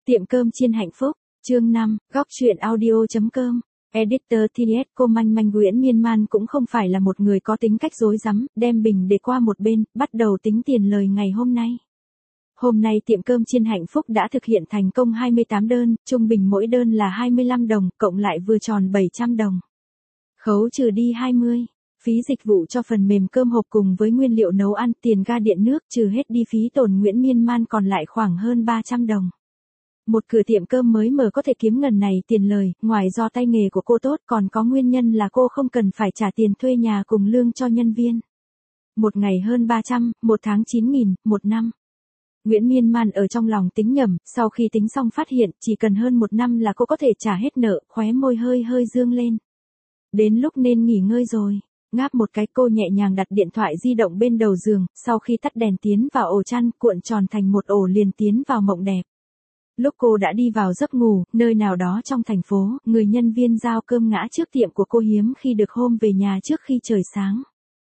Tiệm cơm chiên hạnh phúc, chương 5, góc truyện audio.com. Editor TS cô Manh Manh Nguyễn Miên Man cũng không phải là một người có tính cách rối rắm, đem bình để qua một bên, bắt đầu tính tiền lời ngày hôm nay. Hôm nay tiệm cơm chiên hạnh phúc đã thực hiện thành công 28 đơn, trung bình mỗi đơn là 25 đồng, cộng lại vừa tròn 700 đồng. Khấu trừ đi 20. Phí dịch vụ cho phần mềm cơm hộp cùng với nguyên liệu nấu ăn, tiền ga điện nước trừ hết đi phí tổn Nguyễn Miên Man còn lại khoảng hơn 300 đồng. Một cửa tiệm cơm mới mở có thể kiếm ngần này tiền lời, ngoài do tay nghề của cô tốt còn có nguyên nhân là cô không cần phải trả tiền thuê nhà cùng lương cho nhân viên. Một ngày hơn 300, một tháng 9.000, một năm. Nguyễn Miên Man ở trong lòng tính nhầm, sau khi tính xong phát hiện chỉ cần hơn một năm là cô có thể trả hết nợ, khóe môi hơi hơi dương lên. Đến lúc nên nghỉ ngơi rồi. Ngáp một cái cô nhẹ nhàng đặt điện thoại di động bên đầu giường, sau khi tắt đèn tiến vào ổ chăn cuộn tròn thành một ổ liền tiến vào mộng đẹp. Lúc cô đã đi vào giấc ngủ, nơi nào đó trong thành phố, người nhân viên giao cơm ngã trước tiệm của cô hiếm khi được hôm về nhà trước khi trời sáng.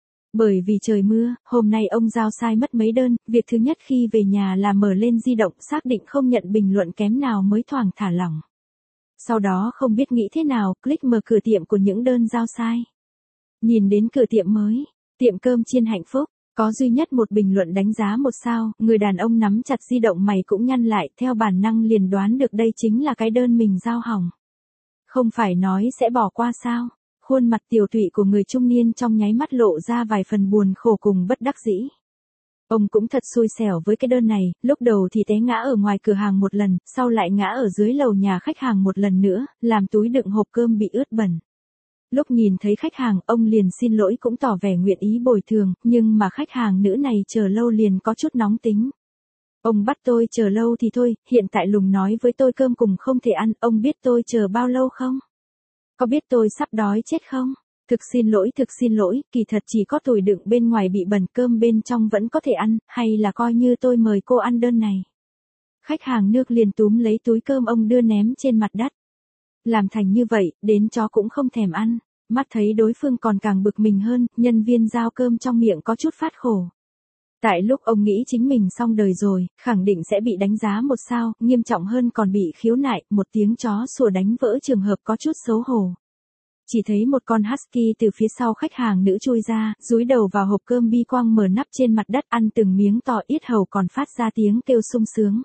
Bởi vì trời mưa, hôm nay ông giao sai mất mấy đơn, việc thứ nhất khi về nhà là mở lên di động xác định không nhận bình luận kém nào mới thoảng thả lỏng. Sau đó không biết nghĩ thế nào, click mở cửa tiệm của những đơn giao sai. Nhìn đến cửa tiệm mới, tiệm cơm chiên hạnh phúc, có duy nhất một bình luận đánh giá 1 sao, người đàn ông nắm chặt di động mày cũng nhăn lại, theo bản năng liền đoán được đây chính là cái đơn mình giao hỏng. Không phải nói sẽ bỏ qua sao? Khuôn mặt tiều tụy của người trung niên trong nháy mắt lộ ra vài phần buồn khổ cùng bất đắc dĩ. Ông cũng thật xui xẻo với cái đơn này, lúc đầu thì té ngã ở ngoài cửa hàng một lần, sau lại ngã ở dưới lầu nhà khách hàng một lần nữa, làm túi đựng hộp cơm bị ướt bẩn. Lúc nhìn thấy khách hàng, ông liền xin lỗi cũng tỏ vẻ nguyện ý bồi thường, nhưng mà khách hàng nữ này chờ lâu liền có chút nóng tính. Ông bắt tôi chờ lâu thì thôi, hiện tại lùng nói với tôi cơm cùng không thể ăn, ông biết tôi chờ bao lâu không? Có biết tôi sắp đói chết không? Thực xin lỗi, kỳ thật chỉ có tủi đựng bên ngoài bị bẩn cơm bên trong vẫn có thể ăn, hay là coi như tôi mời cô ăn đơn này. Khách hàng nước liền túm lấy túi cơm ông đưa ném trên mặt đất. Làm thành như vậy, đến chó cũng không thèm ăn. Mắt thấy đối phương còn càng bực mình hơn, nhân viên giao cơm trong miệng có chút phát khổ. Tại lúc ông nghĩ chính mình xong đời rồi, khẳng định sẽ bị đánh giá 1 sao, nghiêm trọng hơn còn bị khiếu nại, một tiếng chó sủa đánh vỡ trường hợp có chút xấu hổ. Chỉ thấy một con husky từ phía sau khách hàng nữ chui ra, dúi đầu vào hộp cơm bi quang mở nắp trên mặt đất ăn từng miếng to yết hầu còn phát ra tiếng kêu sung sướng.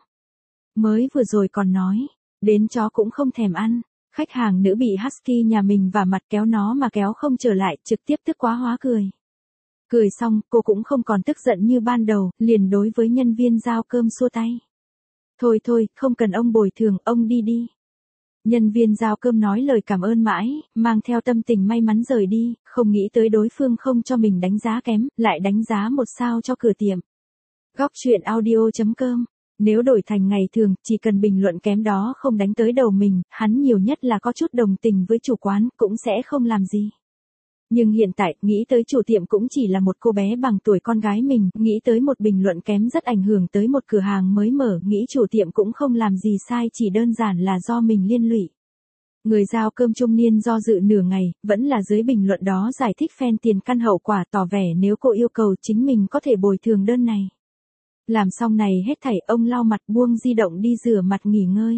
Mới vừa rồi còn nói, đến chó cũng không thèm ăn. Khách hàng nữ bị husky nhà mình và mặt kéo nó mà kéo không trở lại, trực tiếp tức quá hóa cười. Cười xong, cô cũng không còn tức giận như ban đầu, liền đối với nhân viên giao cơm xua tay. Thôi, không cần ông bồi thường, ông đi đi. Nhân viên giao cơm nói lời cảm ơn mãi, mang theo tâm tình may mắn rời đi, không nghĩ tới đối phương không cho mình đánh giá kém, lại đánh giá 1 sao cho cửa tiệm. Góc truyện audio.com. Nếu đổi thành ngày thường, chỉ cần bình luận kém đó không đánh tới đầu mình, hắn nhiều nhất là có chút đồng tình với chủ quán, cũng sẽ không làm gì. Nhưng hiện tại, nghĩ tới chủ tiệm cũng chỉ là một cô bé bằng tuổi con gái mình, nghĩ tới một bình luận kém rất ảnh hưởng tới một cửa hàng mới mở, nghĩ chủ tiệm cũng không làm gì sai, chỉ đơn giản là do mình liên lụy. Người giao cơm trung niên do dự nửa ngày, vẫn là dưới bình luận đó giải thích phen tiền căn hậu quả, tỏ vẻ nếu cô yêu cầu chính mình có thể bồi thường đơn này. Làm xong này hết thảy, ông lau mặt buông di động đi rửa mặt nghỉ ngơi.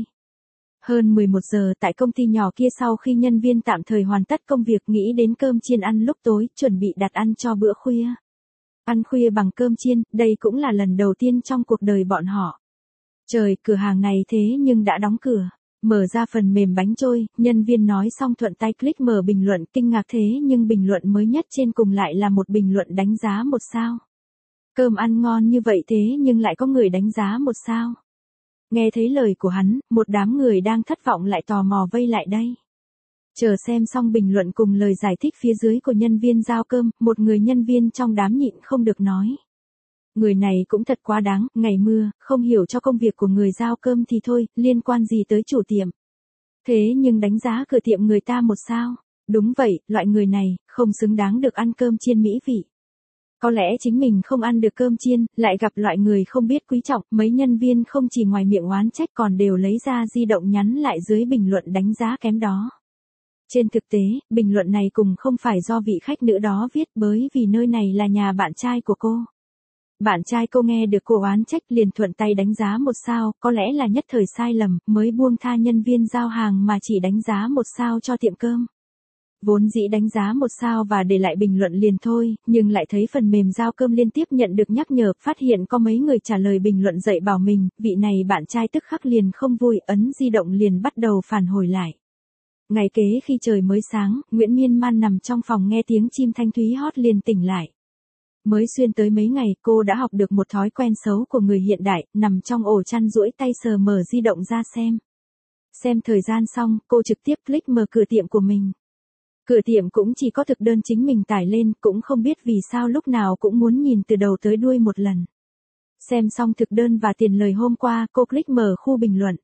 Hơn 11 giờ tại công ty nhỏ kia, sau khi nhân viên tạm thời hoàn tất công việc, nghĩ đến cơm chiên ăn lúc tối, chuẩn bị đặt ăn cho bữa khuya. Ăn khuya bằng cơm chiên, đây cũng là lần đầu tiên trong cuộc đời bọn họ. Trời, cửa hàng này thế nhưng đã đóng cửa. Mở ra phần mềm bánh trôi, nhân viên nói xong thuận tay click mở bình luận, kinh ngạc thế nhưng bình luận mới nhất trên cùng lại là một bình luận đánh giá 1 sao. Cơm ăn ngon như vậy thế nhưng lại có người đánh giá 1 sao. Nghe thấy lời của hắn, một đám người đang thất vọng lại tò mò vây lại đây. Chờ xem xong bình luận cùng lời giải thích phía dưới của nhân viên giao cơm, một người nhân viên trong đám nhịn không được nói. Người này cũng thật quá đáng, ngày mưa, không hiểu cho công việc của người giao cơm thì thôi, liên quan gì tới chủ tiệm. Thế nhưng đánh giá cửa tiệm người ta 1 sao. Đúng vậy, loại người này, không xứng đáng được ăn cơm chiên mỹ vị. Có lẽ chính mình không ăn được cơm chiên, lại gặp loại người không biết quý trọng, mấy nhân viên không chỉ ngoài miệng oán trách còn đều lấy ra di động nhắn lại dưới bình luận đánh giá kém đó. Trên thực tế, bình luận này cùng không phải do vị khách nữ đó viết, bởi vì nơi này là nhà bạn trai của cô. Bạn trai cô nghe được cô oán trách liền thuận tay đánh giá 1 sao, có lẽ là nhất thời sai lầm, mới buông tha nhân viên giao hàng mà chỉ đánh giá 1 sao cho tiệm cơm. Vốn dĩ đánh giá 1 sao và để lại bình luận liền thôi, nhưng lại thấy phần mềm giao cơm liên tiếp nhận được nhắc nhở, phát hiện có mấy người trả lời bình luận dạy bảo mình, vị này bạn trai tức khắc liền không vui, ấn di động liền bắt đầu phản hồi lại. Ngày kế khi trời mới sáng, Nguyễn Miên Man nằm trong phòng nghe tiếng chim thanh thúy hót liền tỉnh lại. Mới xuyên tới mấy ngày, cô đã học được một thói quen xấu của người hiện đại, nằm trong ổ chăn duỗi tay sờ mở di động ra xem. Xem thời gian xong, cô trực tiếp click mở cửa tiệm của mình. Cửa tiệm cũng chỉ có thực đơn chính mình tải lên, cũng không biết vì sao lúc nào cũng muốn nhìn từ đầu tới đuôi một lần. Xem xong thực đơn và tiền lời hôm qua, cô click mở khu bình luận.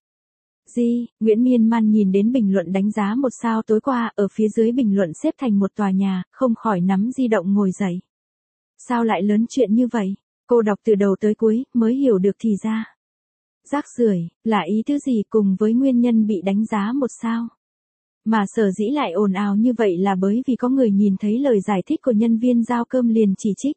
Nguyễn Miên Man nhìn đến bình luận đánh giá 1 sao tối qua, ở phía dưới bình luận xếp thành một tòa nhà, không khỏi nắm di động ngồi dậy. Sao lại lớn chuyện như vậy? Cô đọc từ đầu tới cuối, mới hiểu được thì ra. Rác rưởi, là ý thứ gì cùng với nguyên nhân bị đánh giá 1 sao? Mà sở dĩ lại ồn ào như vậy là bởi vì có người nhìn thấy lời giải thích của nhân viên giao cơm liền chỉ trích.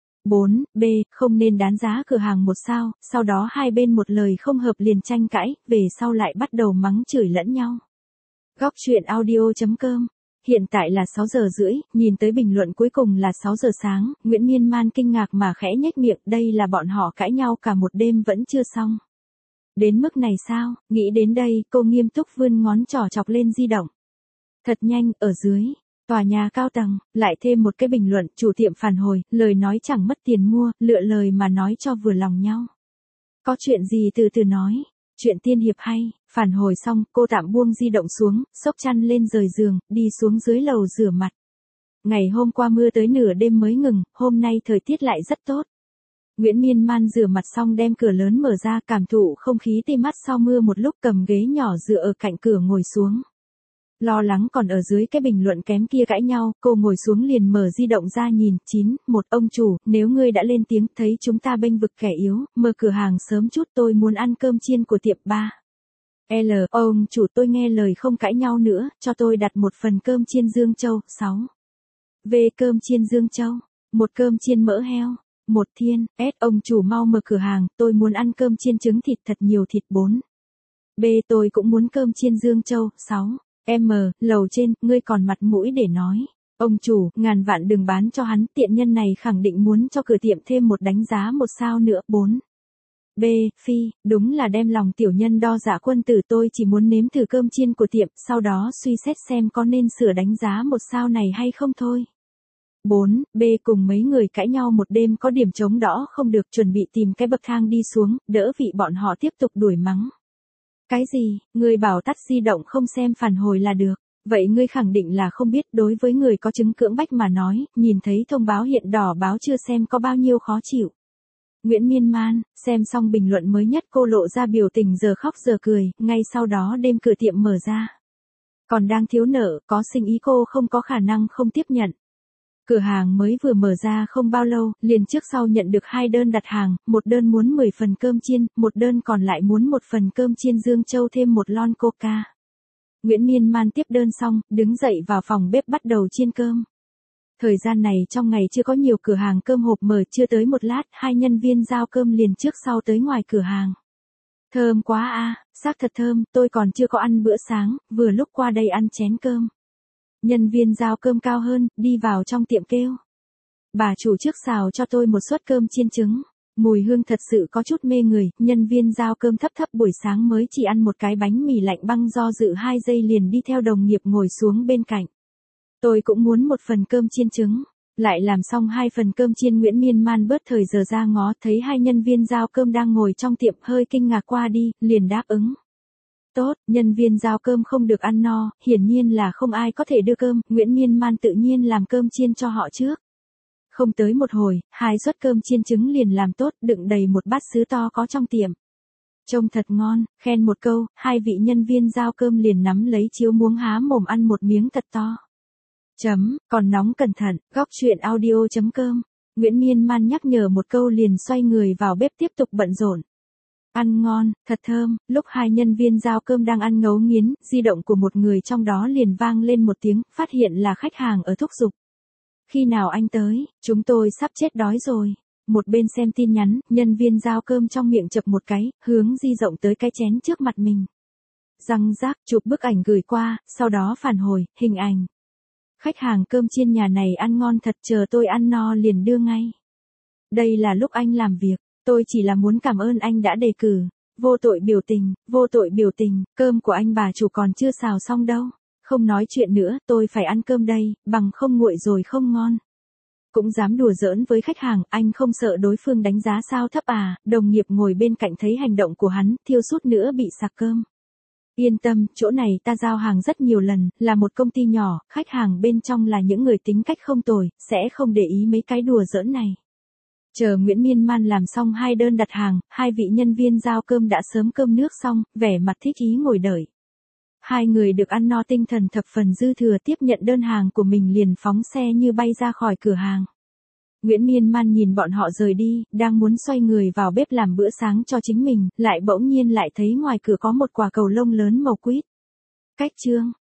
4B, không nên đán giá cửa hàng 1 sao, sau đó hai bên một lời không hợp liền tranh cãi, về sau lại bắt đầu mắng chửi lẫn nhau. Góc truyện audio.com. Hiện tại là 6 giờ rưỡi, nhìn tới bình luận cuối cùng là 6 giờ sáng, Nguyễn Miên Man kinh ngạc mà khẽ nhếch miệng, đây là bọn họ cãi nhau cả một đêm vẫn chưa xong. Đến mức này sao? Nghĩ đến đây, cô nghiêm túc vươn ngón trỏ chọc lên di động. Thật nhanh, ở dưới tòa nhà cao tầng, lại thêm một cái bình luận, chủ tiệm phản hồi, lời nói chẳng mất tiền mua, lựa lời mà nói cho vừa lòng nhau. Có chuyện gì từ từ nói, chuyện tiên hiệp hay, phản hồi xong, cô tạm buông di động xuống, xốc chăn lên rời giường, đi xuống dưới lầu rửa mặt. Ngày hôm qua mưa tới nửa đêm mới ngừng, hôm nay thời tiết lại rất tốt. Nguyễn Miên Man rửa mặt xong đem cửa lớn mở ra, cảm thụ không khí tê mắt sau mưa một lúc, cầm ghế nhỏ dựa ở cạnh cửa ngồi xuống. Lo lắng còn ở dưới cái bình luận kém kia cãi nhau, cô ngồi xuống liền mở di động ra nhìn. 9.1 Ông chủ, nếu ngươi đã lên tiếng thấy chúng ta bênh vực kẻ yếu, mở cửa hàng sớm chút, tôi muốn ăn cơm chiên của tiệm 3L. Ông chủ, tôi nghe lời không cãi nhau nữa, cho tôi đặt một phần cơm chiên Dương Châu. 6V cơm chiên Dương Châu, một cơm chiên mỡ heo, một thiên. Ông chủ mau mở cửa hàng, tôi muốn ăn cơm chiên trứng thịt thật nhiều thịt. 4B tôi cũng muốn cơm chiên Dương Châu. 6M lầu trên, ngươi còn mặt mũi để nói. Ông chủ, ngàn vạn đừng bán cho hắn, tiện nhân này khẳng định muốn cho cửa tiệm thêm một đánh giá 1 sao nữa. 4B phi, đúng là đem lòng tiểu nhân đo dạ quân tử, tôi chỉ muốn nếm thử cơm chiên của tiệm, sau đó suy xét xem có nên sửa đánh giá 1 sao này hay không thôi. 4B cùng mấy người cãi nhau một đêm, có điểm trống đõ không được, chuẩn bị tìm cái bậc thang đi xuống, đỡ vị bọn họ tiếp tục đuổi mắng. Cái gì, ngươi bảo tắt di động không xem phản hồi là được, vậy ngươi khẳng định là không biết, đối với người có chứng cưỡng bách mà nói, nhìn thấy thông báo hiện đỏ báo chưa xem có bao nhiêu khó chịu. Nguyễn Miên Man, xem xong bình luận mới nhất cô lộ ra biểu tình giờ khóc giờ cười, ngay sau đó đêm cửa tiệm mở ra. Còn đang thiếu nợ, có sinh ý cô không có khả năng không tiếp nhận. Cửa hàng mới vừa mở ra không bao lâu, liền trước sau nhận được 2 đơn đặt hàng, một đơn muốn 10 phần cơm chiên, một đơn còn lại muốn một phần cơm chiên Dương Châu thêm một lon coca. Nguyễn Miên Man tiếp đơn xong, đứng dậy vào phòng bếp bắt đầu chiên cơm. Thời gian này trong ngày chưa có nhiều cửa hàng cơm hộp mở, chưa tới một lát, 2 nhân viên giao cơm liền trước sau tới ngoài cửa hàng. Thơm quá a, xác thật thơm, tôi còn chưa có ăn bữa sáng, vừa lúc qua đây ăn chén cơm. Nhân viên giao cơm cao hơn, đi vào trong tiệm kêu. Bà chủ trước xào cho tôi một suất cơm chiên trứng. Mùi hương thật sự có chút mê người, nhân viên giao cơm thấp thấp buổi sáng mới chỉ ăn một cái bánh mì lạnh băng, do dự 2 giây liền đi theo đồng nghiệp ngồi xuống bên cạnh. Tôi cũng muốn một phần cơm chiên trứng. Lại làm xong 2 phần cơm chiên, Nguyễn Miên Man bớt thời giờ ra ngó, thấy 2 nhân viên giao cơm đang ngồi trong tiệm, hơi kinh ngạc qua đi, liền đáp ứng. Tốt, nhân viên giao cơm không được ăn no, hiển nhiên là không ai có thể đưa cơm, Nguyễn Miên Man tự nhiên làm cơm chiên cho họ trước. Không tới một hồi, 2 suất cơm chiên trứng liền làm tốt, đựng đầy một bát sứ to có trong tiệm. Trông thật ngon, khen một câu, 2 vị nhân viên giao cơm liền nắm lấy chiếu muỗng há mồm ăn một miếng thật to. Còn nóng cẩn thận, góc truyện audio.com. Nguyễn Miên Man nhắc nhở một câu liền xoay người vào bếp tiếp tục bận rộn. Ăn ngon, thật thơm, lúc 2 nhân viên giao cơm đang ăn ngấu nghiến, di động của một người trong đó liền vang lên một tiếng, phát hiện là khách hàng ở thúc giục. Khi nào anh tới, chúng tôi sắp chết đói rồi. một bên xem tin nhắn, nhân viên giao cơm trong miệng chập một cái, hướng di rộng tới cái chén trước mặt mình. Răng rác, chụp bức ảnh gửi qua, sau đó phản hồi, hình ảnh. Khách hàng cơm chiên nhà này ăn ngon thật, chờ tôi ăn no liền đưa ngay. Đây là lúc anh làm việc, tôi chỉ là muốn cảm ơn anh đã đề cử. Vô tội biểu tình, cơm của anh bà chủ còn chưa xào xong đâu. Không nói chuyện nữa, tôi phải ăn cơm đây, bằng không nguội rồi không ngon. Cũng dám đùa giỡn với khách hàng, anh không sợ đối phương đánh giá sao thấp à, đồng nghiệp ngồi bên cạnh thấy hành động của hắn, thiêu sút nữa bị sặc cơm. Yên tâm, chỗ này ta giao hàng rất nhiều lần, là một công ty nhỏ, khách hàng bên trong là những người tính cách không tồi, sẽ không để ý mấy cái đùa giỡn này. Chờ Nguyễn Miên Man làm xong 2 đơn đặt hàng, 2 vị nhân viên giao cơm đã sớm cơm nước xong, vẻ mặt thích ý ngồi đợi. 2 người được ăn no tinh thần thập phần dư thừa tiếp nhận đơn hàng của mình liền phóng xe như bay ra khỏi cửa hàng. Nguyễn Miên Man nhìn bọn họ rời đi, đang muốn xoay người vào bếp làm bữa sáng cho chính mình, lại bỗng nhiên lại thấy ngoài cửa có một quả cầu lông lớn màu quýt. Cách chương